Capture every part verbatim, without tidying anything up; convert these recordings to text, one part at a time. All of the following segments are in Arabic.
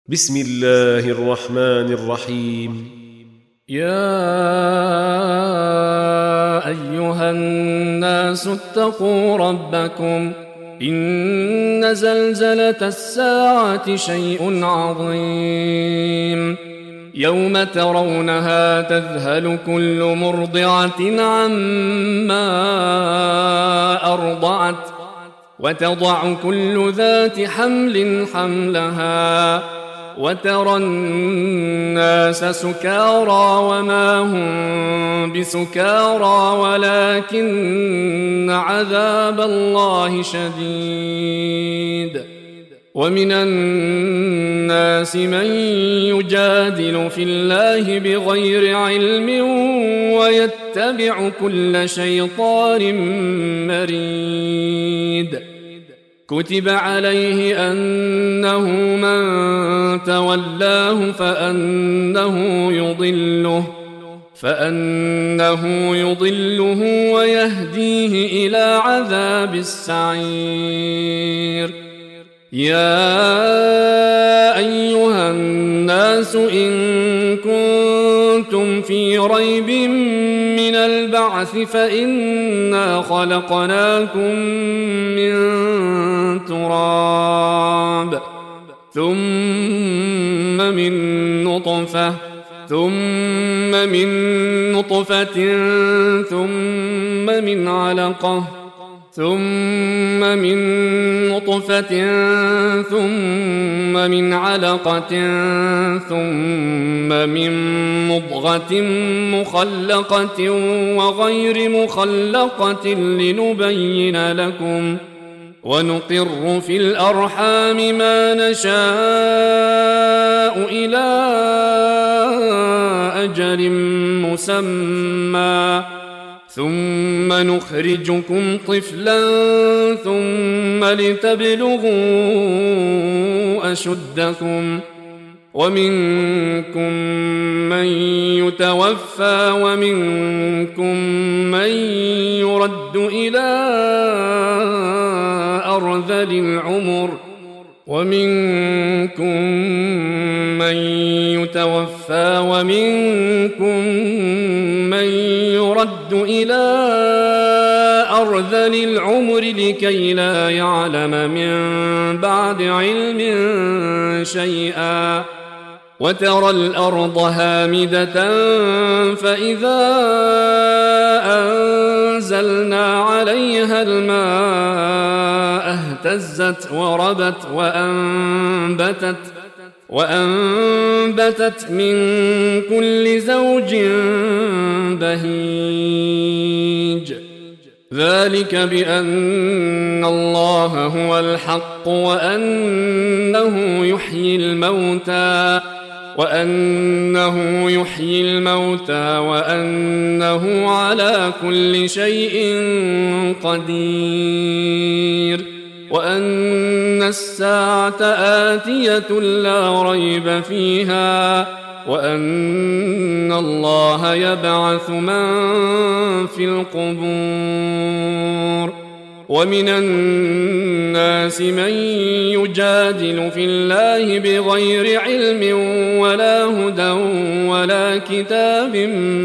بسم الله الرحمن الرحيم. يا أيها الناس اتقوا ربكم إن زلزلة الساعة شيء عظيم يوم ترونها تذهل كل مرضعة عما أرضعت وتضع كل ذات حمل حملها وترى الناس سكارى وما هم بسكارى ولكن عذاب الله شديد. ومن الناس من يجادل في الله بغير علم ويتبع كل شيطان مريد. كتب عليه أنه من تولاه فأنه يضله فأنه يضله ويهديه إلى عذاب السعير. يا أيها الناس إن كنتم في ريب من البعث فإنا خلقناكم من تراب ثم من نطفة ثم من نطفة ثم من علقة ثم من نطفة ثم من علقة ثم من مضغة مخلقة وغير مخلقة لنبين لكم ونقر في الأرحام ما نشاء إلى أجل مسمى ثم نخرجكم طفلا ثم لتبلغوا أشدكم ومنكم من يتوفى ومنكم من يرد إلى أرذل العمر ومنكم من يتوفى ومنكم من يرد إلى أرذل العمر لكي لا يعلم من بعد علم شيئا. وترى الأرض هامدة فإذا أنزلنا عليها الماء اهتزت وربت وأنبتت وأنبتت من كل زوج بهيج. ذلك بأن الله هو الحق وأنه يحيي الموتى وأنه يحيي الموتى وأنه على كل شيء قدير وأن الساعة آتية لا ريب فيها وأن الله يبعث من في القبور. ومن الناس من يجادل في الله بغير علم ولا هدى ولا كتاب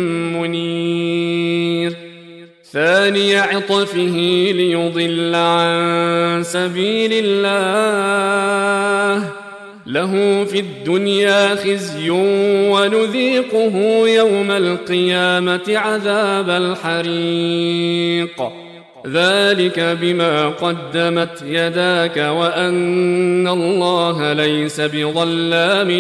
منير. ثاني عطفه ليضل عن سبيل الله له في الدنيا خزي ونذيقه يوم القيامة عذاب الحريق. ذلك بما قدمت يداك وأن الله ليس بظلام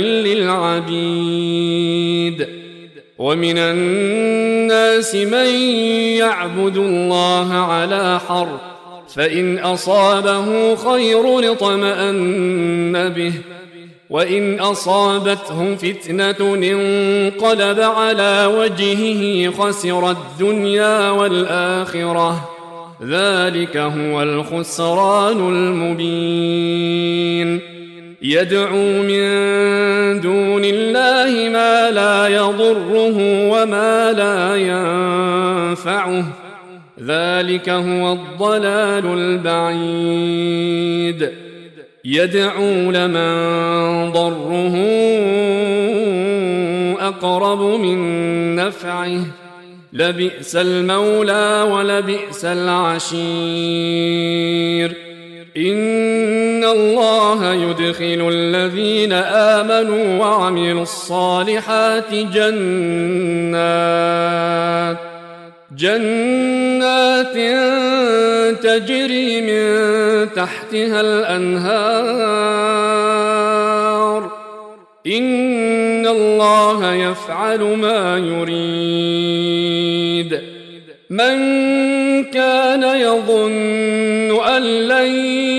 للعبيد. ومن الناس من يعبد الله على حرف فإن أصابه خير اطمأن به وإن أصابته فتنة انقلب على وجهه خسر الدنيا والآخرة. ذلك هو الخسران المبين. يدعو من دون الله ما لا يضره وما لا ينفعه ذلك هو الضلال البعيد. يدعو لمن ضره أقرب من نفعه لبئس المولى ولبئس العشير إن الله يدخل الذين آمنوا وعملوا الصالحات جنات جنات تجري من تحتها الأنهار إن الله يفعل ما يريد من كان يظن أن لن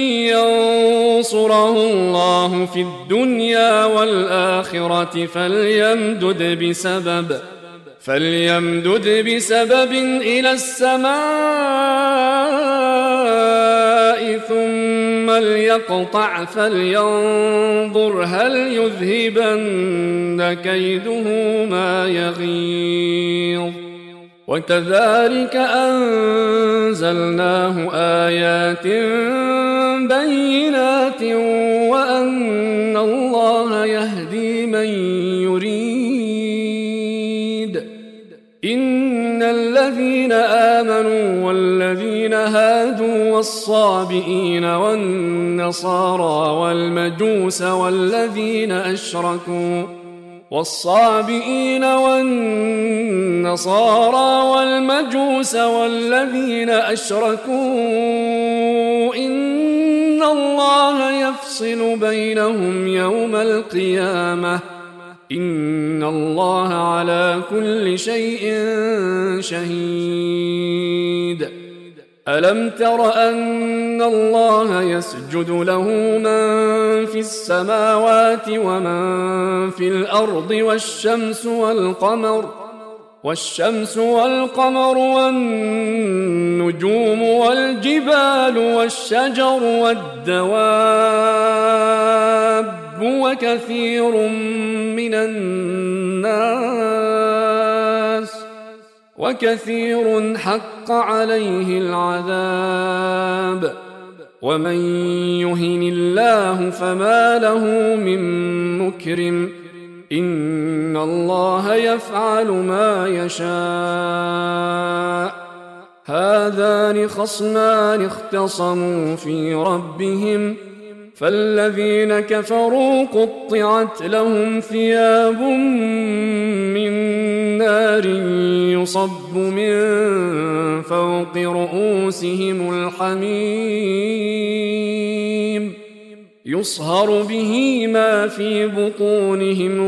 ينصره الله في الدنيا والآخرة فليمدد بسبب فليمدد بسبب إلى السماء ثم ليقطع فلينظر هل يذهبن كيده ما يغيظ وكذلك أنزلناه آيات بينات وأن الله يهدي من يريد إن الذين آمنوا والذين هادوا والصابئين والنصارى والمجوس والذين أشركوا والصابئين والنصارى والمجوس والذين أشركوا إن الله يفصل بينهم يوم القيامة إن الله على كل شيء شهيد ألم تر أن الله يسجد له من في السماوات ومن في الأرض والشمس والقمر والشمس والقمر والنجوم والجبال والشجر والدواب وكثير من الناس وكثير حق عليه العذاب ومن يهن الله فما له من مكرم إن الله يفعل ما يشاء هذان خصمان اختصموا في ربهم فالذين كفروا قطعت لهم ثياب من نار يصب من فوق رؤوسهم الحميم يصهر به ما في بطونهم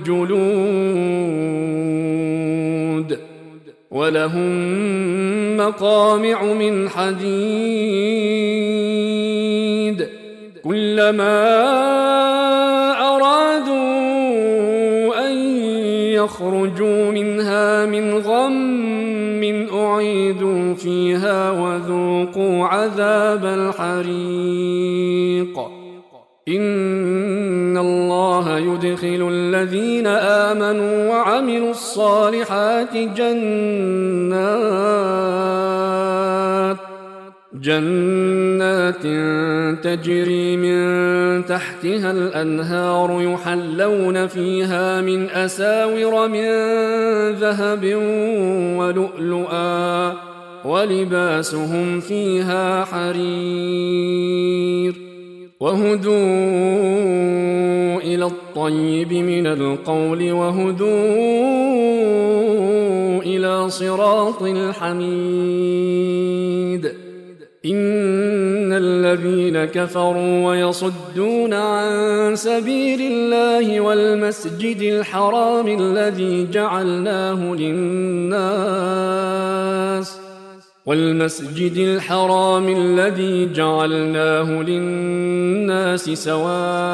والجلود ولهم مقامع من حديد كلما أرادوا أن يخرجوا منها من غم أعيدوا فيها وذوقوا عذاب الحريق إن الله يدخل الذين آمنوا وعملوا الصالحات جنات جنات تجري من تحتها الأنهار يحلون فيها من أساور من ذهب ولؤلؤا ولباسهم فيها حرير وهدوا إلى الطيب من القول وهدوا إلى صراط الحميد إن الذين كفروا ويصدون عن سبيل الله والمسجد الحرام الذي جعلناه للناس والمسجد الحرام الذي جعلناه للناس سواء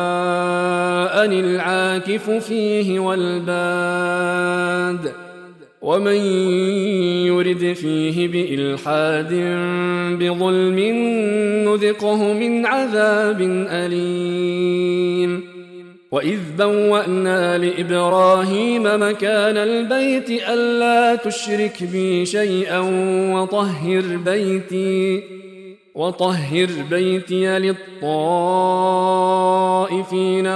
العاكف فيه والباد ومن يرد فيه بإلحاد بظلم نذقه من عذاب أليم وإذ بوأنا لإبراهيم مكان البيت ألا تشرك بي شيئا وطهر بيتي وطهر بيتي للطائفين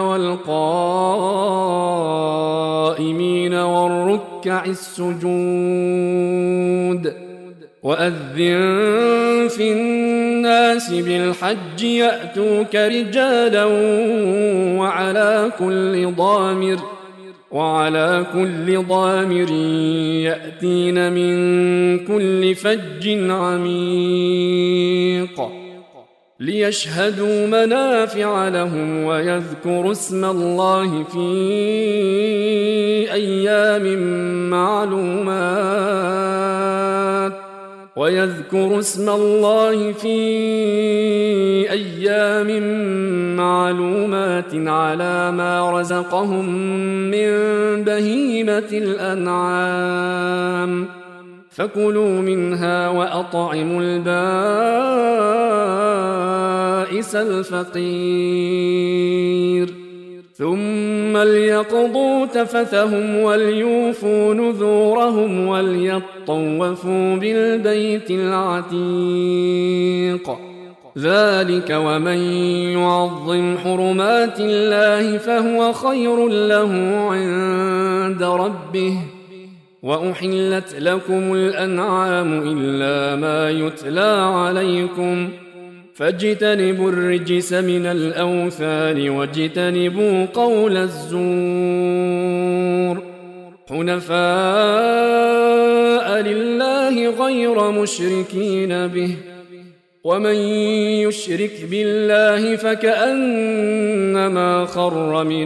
والقائمين والركع السجود وأذن في الناس بالحج يأتوك رجالا وعلى كل ضامر وعلى كل ضامر يأتين من كل فج عميق ليشهدوا منافع لهم ويذكروا اسم الله في أيام معلومات ويذكروا اسم الله في أيام معلومات على ما رزقهم من بهيمة الأنعام فكلوا منها وأطعموا البائس الفقير ثم ليقضوا تفثهم وليوفوا نذورهم وليطوفوا بالبيت العتيق ذلك ومن يعظم حرمات الله فهو خير له عند ربه وأحلت لكم الأنعام إلا ما يتلى عليكم فاجتنبوا الرجس من الأوثان واجتنبوا قول الزور حنفاء لله غير مشركين به ومن يشرك بالله فكأنما خر من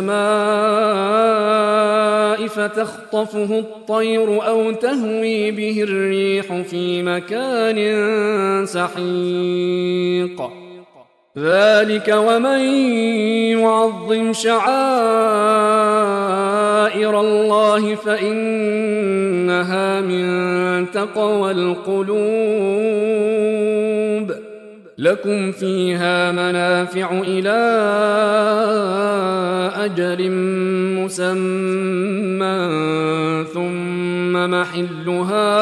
السماء فتخطفه الطير أو تهوي به الريح في مكان سحيق ذلك ومن يعظم شعائر الله فإنها من تقوى القلوب لكم فيها منافع إلى أجل مسمى ثم محلها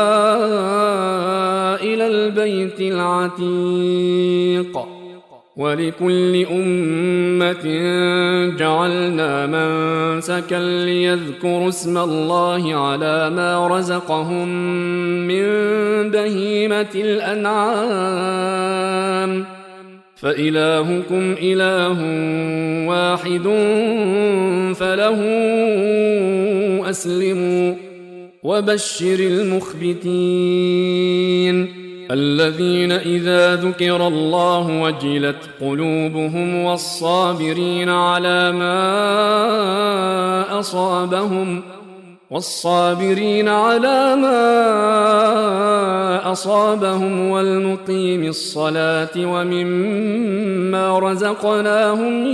إلى البيت العتيق ولكل أمة جعلنا منسكا ليذكروا اسم الله على ما رزقهم من بهيمة الأنعام فإلهكم إله واحد فله أسلموا وبشر المخبتين الذين إذا ذكر الله وجلت قلوبهم والصابرين على ما أصابهم والصابرين على ما أصابهم والمقيم الصلاة ومما رزقناهم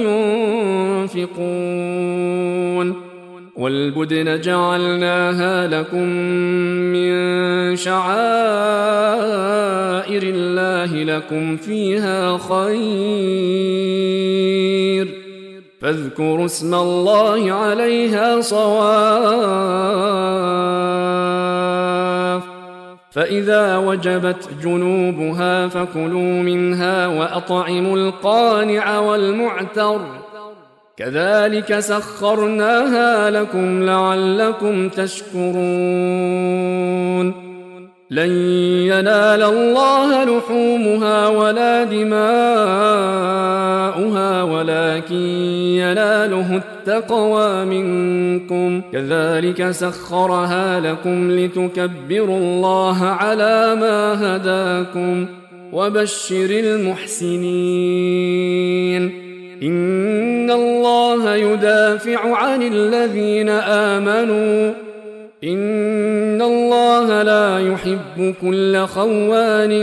ينفقون والبدن جعلناها لكم من شعائر الله لكم فيها خير فاذكروا اسم الله عليها صواف فإذا وجبت جنوبها فكلوا منها وأطعموا القانع والمعتر كذلك سخرناها لكم لعلكم تشكرون لن ينال الله لحومها ولا دماؤها ولكن يناله التقوى منكم كذلك سخرها لكم لتكبروا الله على ما هداكم وبشر المحسنين إن الله يدافع عن الذين آمنوا إن الله لا يحب كل خوان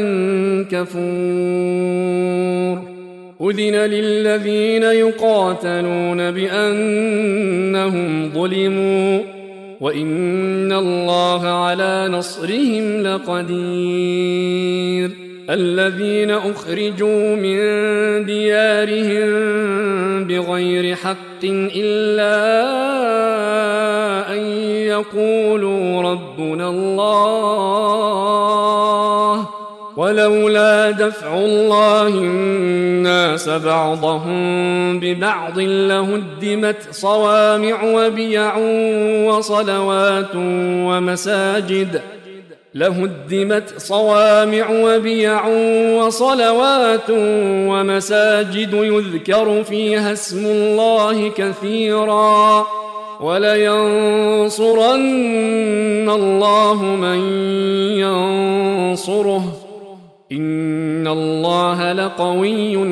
كفور أذن للذين يقاتلون بأنهم ظلموا وإن الله على نصرهم لقدير الذين أخرجوا من ديارهم بغير حق إلا أن يقولوا ربنا الله ولولا دفع الله الناس بعضهم ببعض لهدمت صوامع وبيع وصلوات ومساجد لهدمت صوامع وبيع وصلوات ومساجد يذكر فيها اسم الله كثيرا ولينصرن الله من ينصره إن الله لقوي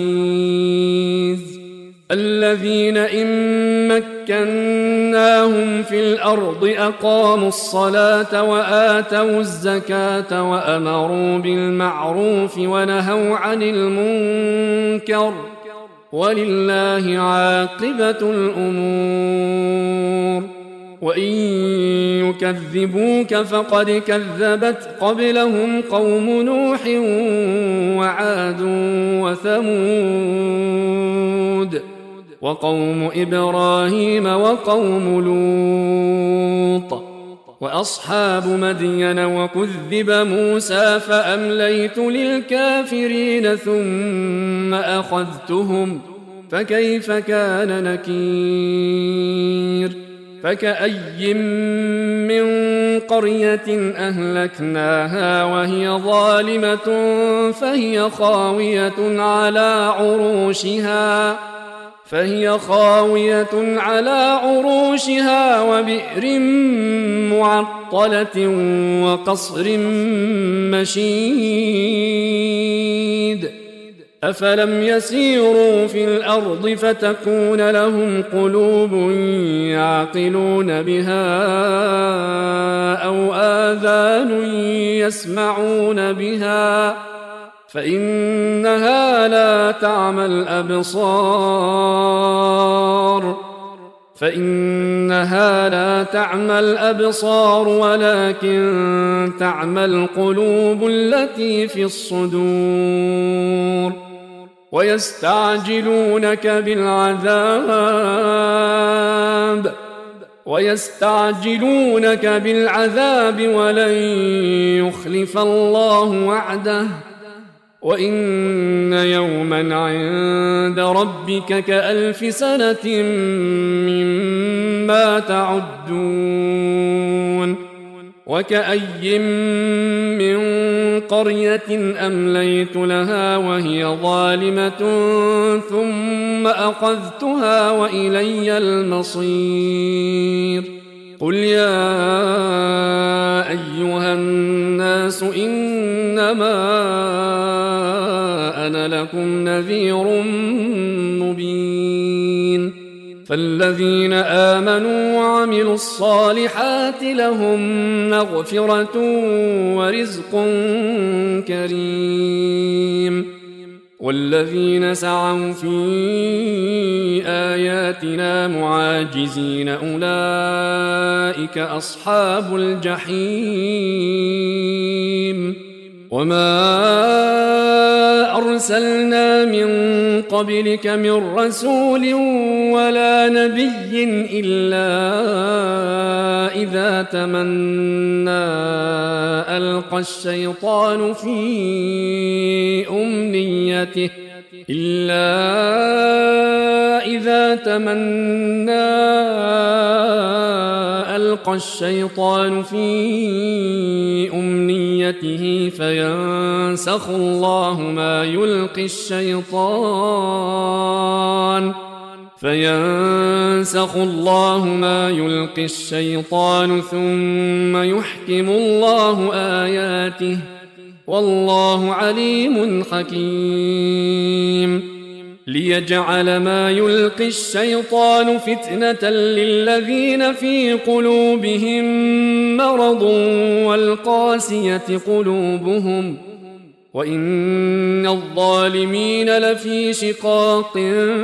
عزيز الذين إن مكناهم في الأرض أقاموا الصلاة وآتوا الزكاة وأمروا بالمعروف ونهوا عن المنكر ولله عاقبة الأمور وإن يكذبوك فقد كذبت قبلهم قوم نوح وعاد وثمود وقوم إبراهيم وقوم لوط وأصحاب مدين وكذب موسى فأمليت للكافرين ثم أخذتهم فكيف كان نكير فكأي من قرية أهلكناها وهي ظالمة فهي خاوية على عروشها فهي خاوية على عروشها وبئر معطلة وقصر مشيد أفلم يسيروا في الأرض فتكون لهم قلوب يعقلون بها أو آذان يسمعون بها فإنها لا تعمى الأبصار فإنها لا تعمى الأبصار ولكن تعمى القلوب التي في الصدور ويستعجلونك بالعذاب ويستعجلونك بالعذاب ولن يخلف الله وعده وإن يوما عند ربك كألف سنة مما تعدون وكأي من قرية أمليت لها وهي ظالمة ثم أخذتها وإلي المصير قل يا أيها الناس إنما أنا لكم نذير مبين فالذين آمنوا وعملوا الصالحات لهم مغفرة ورزق كريم والذين سعوا في آياتنا معاجزين أولئك أصحاب الجحيم وما أرسلنا من قبلك من رسول ولا نبي إلا إذا تمنى ألقى الشيطان في أمنيته إلا إذا تمنى ألقى الشيطان في أمنيته فينسخ الله ما يلقي الشيطان فينسخ الله ما يلقي الشيطان ثم يحكم الله آياته والله عليم حكيم ليجعل ما يلقي الشيطان فتنة للذين في قلوبهم مرض والقاسية قلوبهم وإن الظالمين لفي شقاق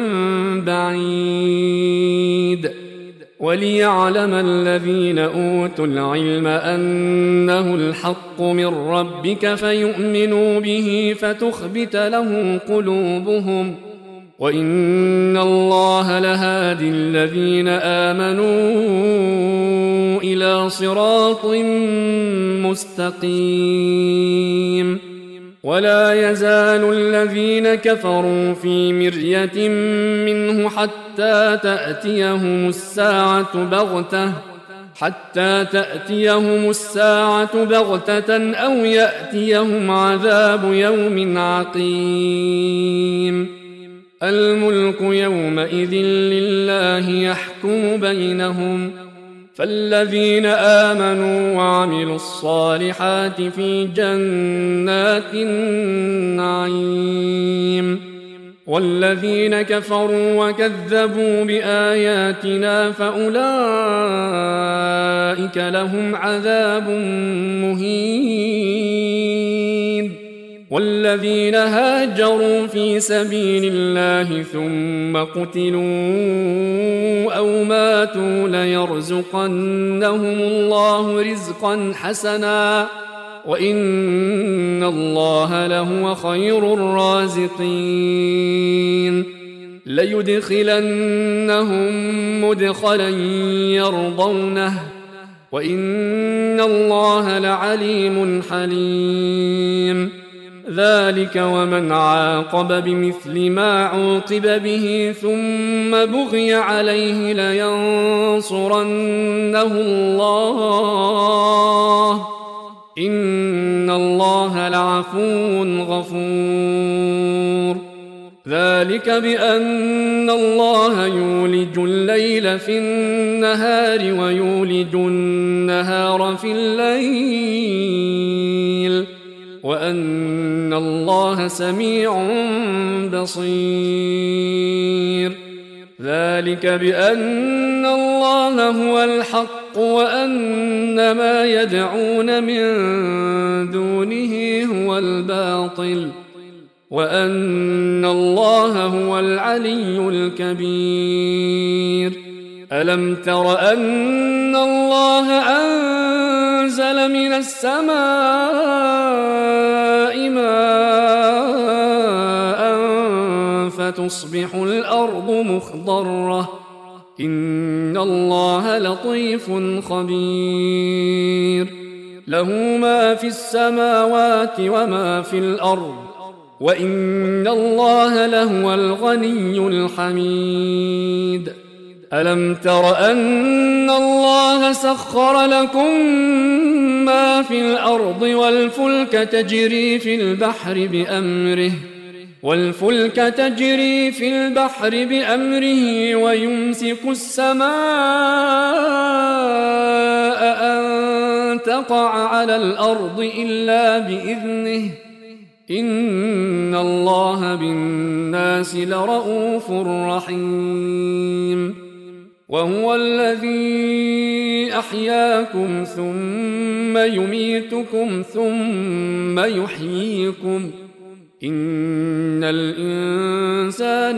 بعيد وليعلم الذين أوتوا العلم أنه الحق من ربك فيؤمنوا به فتخبت له قلوبهم وإن الله لهادي الذين آمنوا إلى صراط مستقيم ولا يزال الذين كفروا في مرية منه حتى تأتيهم الساعة بغتة حتى تأتيهم الساعة بغتة أو يأتيهم عذاب يوم عقيم الملك يومئذ لله يحكم بينهم فالذين آمنوا وعملوا الصالحات في جنات النعيم والذين كفروا وكذبوا بآياتنا فأولئك لهم عذاب مهين والذين هاجروا في سبيل الله ثم قتلوا أو ماتوا ليرزقنهم الله رزقا حسنا وإن الله لهو خير الرازقين ليدخلنهم مدخلا يرضونه وإن الله لعليم حليم ذلك ومن عاقب بمثل ما عوقب به ثم بغي عليه لينصرنه الله إن الله لعفو غفور ذلك بأن الله يولج الليل في النهار ويولج النهار في الليل وأن الله سميع بصير ذلك بأن الله هو الحق وأن ما يدعون من دونه هو الباطل وأن الله هو العلي الكبير ألم تر أن الله أنزل من السماء ماء فتصبح الأرض مخضرة إن الله لطيف خبير له ما في السماوات وما في الأرض وإن الله لهو الغني الحميد ألم تر أن الله سخر لكم ما في الأرض والفلك تجري في البحر بأمره والفلك تجري في البحر بأمره ويمسك السماء أن تقع على الأرض إلا بإذنه إن الله بالناس لرؤوف رحيم وهو الذي أحياكم ثم يميتكم ثم يحييكم إن الإنسان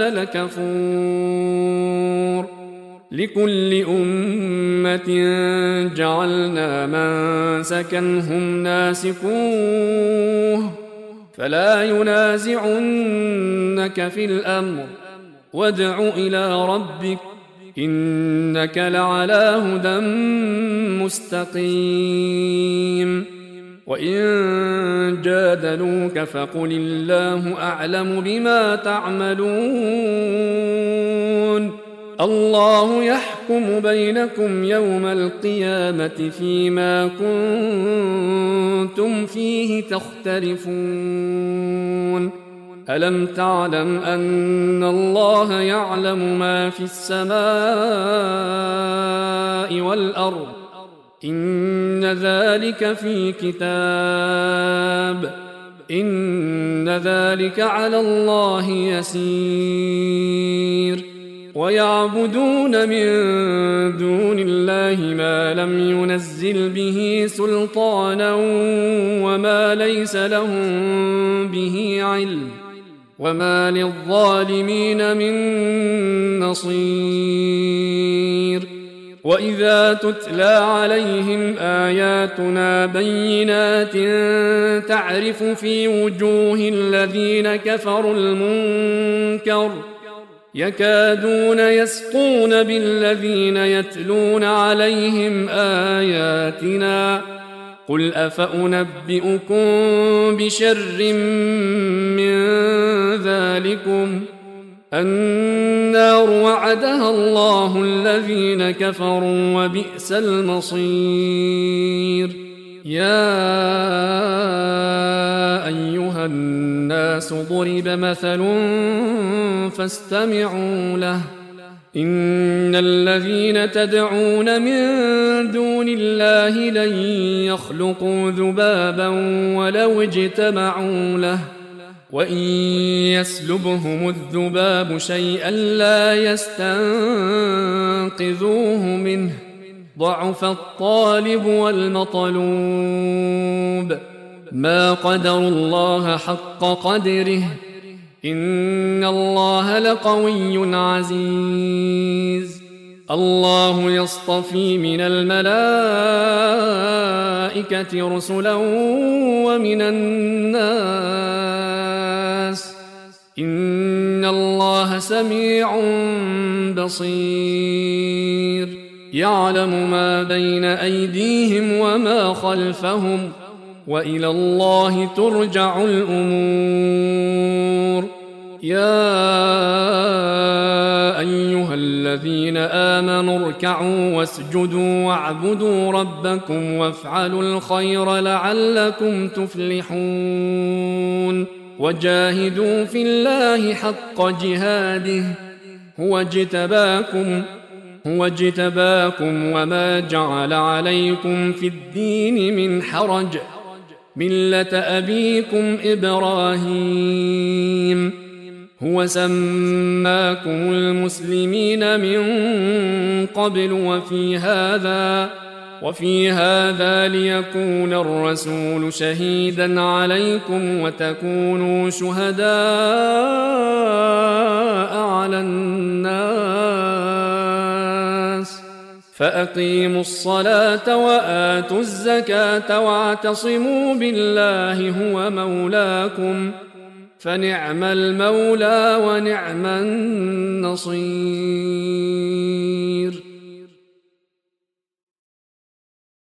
لكفور لكل أمة جعلنا منسكا هم ناسكوه فلا ينازعنك في الأمر وادع إلى ربك إنك لعلى هدى مستقيم وإن جادلوك فقل الله أعلم بما تعملون الله يحكم بينكم يوم القيامة فيما كنتم فيه تختلفون ألم تعلم أن الله يعلم ما في السماء والأرض إن ذلك في كتاب إن ذلك على الله يسير ويعبدون من دون الله ما لم ينزل به سلطانا وما ليس لهم به علم وما للظالمين من نصير وإذا تتلى عليهم آياتنا بينات تعرف في وجوه الذين كفروا المنكر يكادون يسقون بالذين يتلون عليهم آياتنا قل أفأنبئكم بشر من ذلكم النار وعدها الله الذين كفروا وبئس المصير. يا أيها الناس ضرب مثل فاستمعوا له إن الذين تدعون من دون الله لن يخلقوا ذبابا ولو اجتمعوا له وإن يسلبهم الذباب شيئا لا يستنقذوه منه ضعف الطالب والمطلوب ما قدروا الله حق قدره إن الله لقوي عزيز. الله يصطفي من الملائكة رسلا ومن الناس إن الله سميع بصير. يعلم ما بين أيديهم وما خلفهم وإلى الله ترجع الأمور. يا أيها الذين آمنوا اركعوا واسجدوا واعبدوا ربكم وافعلوا الخير لعلكم تفلحون. وجاهدوا في الله حق جهاده هو اجتباكم هو اجتباكم وما جعل عليكم في الدين من حرج ملة أبيكم إبراهيم هو سماكم المسلمين من قبل وفي هذا وفي هذا ليكون الرسول شهيدا عليكم وتكونوا شهداء على الناس فأقيموا الصلاة وآتوا الزكاة واعتصموا بالله هو مولاكم فنعم المولى ونعم النصير.